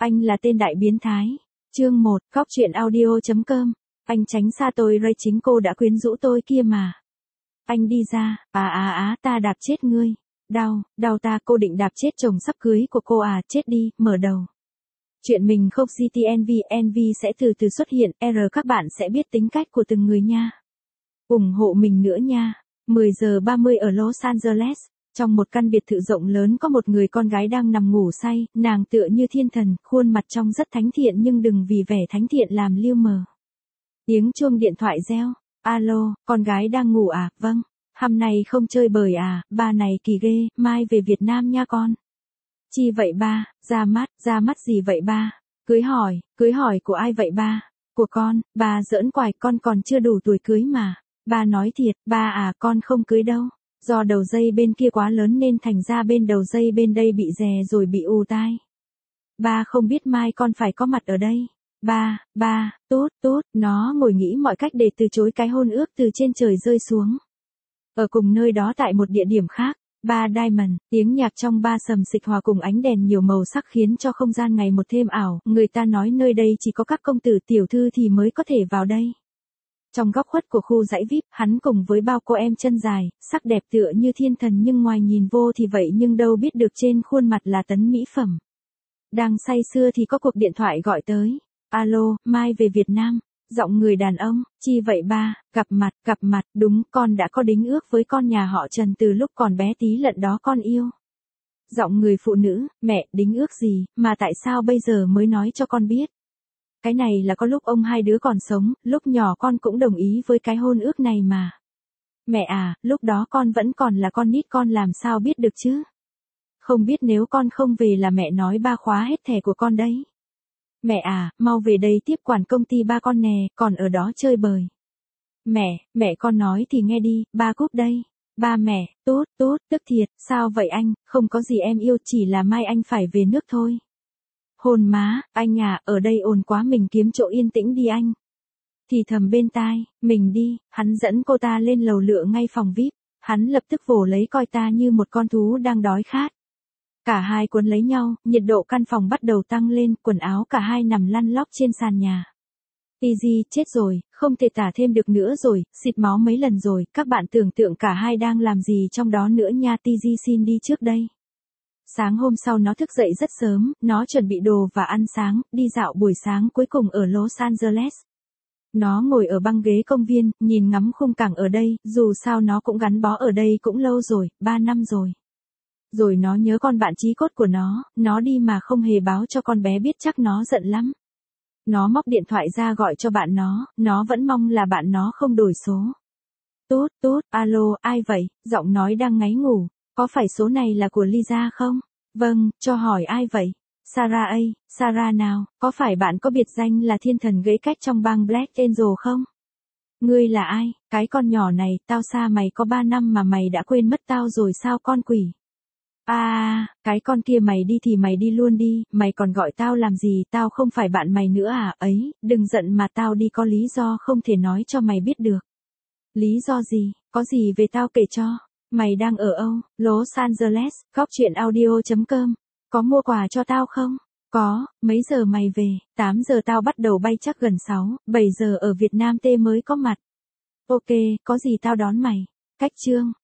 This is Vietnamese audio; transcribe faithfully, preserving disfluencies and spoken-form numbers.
Anh là tên đại biến thái. Chương một, Góc truyện audio chấm com. Anh tránh xa tôi, Ray, chính cô đã quyến rũ tôi kia mà. Anh đi ra, à à á ta đạp chết ngươi. Đau, đau ta, cô định đạp chết chồng sắp cưới của cô à, chết đi, mở đầu. Chuyện mình không giê tê en vê, en vê sẽ từ từ xuất hiện, R các bạn sẽ biết tính cách của từng người nha. ủng hộ mình nữa nha. mười giờ ba mươi ở Los Angeles. Trong một căn biệt thự rộng lớn có một người con gái đang nằm ngủ say, nàng tựa như thiên thần, khuôn mặt trông rất thánh thiện nhưng đừng vì vẻ thánh thiện làm lưu mờ. Tiếng chuông điện thoại reo. Alo, con gái đang ngủ à? Vâng. Hôm nay không chơi bời à? Ba này kỳ ghê, mai về Việt Nam nha con. Chi vậy ba? Ra mắt, ra mắt gì vậy ba? Cưới hỏi, cưới hỏi của ai vậy ba? Của con. Ba giỡn quài, con còn chưa đủ tuổi cưới mà. Ba nói thiệt, ba à, con không cưới đâu. Do đầu dây bên kia quá lớn nên thành ra bên đầu dây bên đây bị rè rồi bị ù tai. Ba không biết mai con phải có mặt ở đây. Ba, ba, tốt, tốt, nó ngồi nghĩ mọi cách để từ chối cái hôn ước từ trên trời rơi xuống. Ở cùng nơi đó tại một địa điểm khác, ba Diamond, tiếng nhạc trong ba sầm xịch hòa cùng ánh đèn nhiều màu sắc khiến cho không gian ngày một thêm ảo, người ta nói nơi đây chỉ có các công tử tiểu thư thì mới có thể vào đây. Trong góc khuất của khu dãy vi ai pi, hắn cùng với bao cô em chân dài, sắc đẹp tựa như thiên thần nhưng ngoài nhìn vô thì vậy nhưng đâu biết được trên khuôn mặt là tấn mỹ phẩm. Đang say sưa thì có cuộc điện thoại gọi tới. Alo, mai về Việt Nam. Giọng người đàn ông, chi vậy ba, gặp mặt, gặp mặt, đúng, con đã có đính ước với con nhà họ Trần từ lúc còn bé tí lận đó con yêu. Giọng người phụ nữ, mẹ, đính ước gì, mà tại sao bây giờ mới nói cho con biết? Cái này là có lúc ông hai đứa còn sống, lúc nhỏ con cũng đồng ý với cái hôn ước này mà. Mẹ à, lúc đó con vẫn còn là con nít con làm sao biết được chứ? Không biết nếu con không về là mẹ nói ba khóa hết thẻ của con đấy. Mẹ à, mau về đây tiếp quản công ty ba con nè, còn ở đó chơi bời. Mẹ, mẹ con nói thì nghe đi, ba cúp đây. Ba mẹ, tốt, tốt, tức thiệt, sao vậy anh, không có gì em yêu, chỉ là mai anh phải về nước thôi. Hồn má, anh à, ở đây ồn quá mình kiếm chỗ yên tĩnh đi anh. Thì thầm bên tai, mình đi, hắn dẫn cô ta lên lầu lựa ngay phòng vi ai pi, hắn lập tức vồ lấy coi ta như một con thú đang đói khát. Cả hai cuốn lấy nhau, nhiệt độ căn phòng bắt đầu tăng lên, quần áo cả hai nằm lăn lóc trên sàn nhà. Tizzy, chết rồi, không thể tả thêm được nữa rồi, xịt máu mấy lần rồi, các bạn tưởng tượng cả hai đang làm gì trong đó nữa nha. Tizzy xin đi trước đây. Sáng hôm sau nó thức dậy rất sớm, nó chuẩn bị đồ và ăn sáng, đi dạo buổi sáng cuối cùng ở Los Angeles. Nó ngồi ở băng ghế công viên, nhìn ngắm khung cảnh ở đây, dù sao nó cũng gắn bó ở đây cũng lâu rồi, ba năm rồi. Rồi nó nhớ con bạn chí cốt của nó, nó đi mà không hề báo cho con bé biết chắc nó giận lắm. Nó móc điện thoại ra gọi cho bạn nó, nó vẫn mong là bạn nó không đổi số. Tốt, tốt, alo, ai vậy, giọng nói đang ngáy ngủ, có phải số này là của Lisa không? Vâng, cho hỏi ai vậy? Sarah A, Sarah nào, có phải bạn có biệt danh là thiên thần gãy cách trong bang Black Angel không? Ngươi là ai, cái con nhỏ này, tao xa mày có ba năm mà mày đã quên mất tao rồi sao con quỷ? À, cái con kia mày đi thì mày đi luôn đi, mày còn gọi tao làm gì, tao không phải bạn mày nữa à, ấy, đừng giận mà tao đi có lý do không thể nói cho mày biết được. Lý do gì, có gì về tao kể cho, mày đang ở Âu, Los Angeles, góc truyện audio chấm com, có mua quà cho tao không? Có, mấy giờ mày về, tám giờ tao bắt đầu bay chắc gần sáu, bảy giờ ở Việt Nam T mới có mặt. Ok, có gì tao đón mày. Cách chương.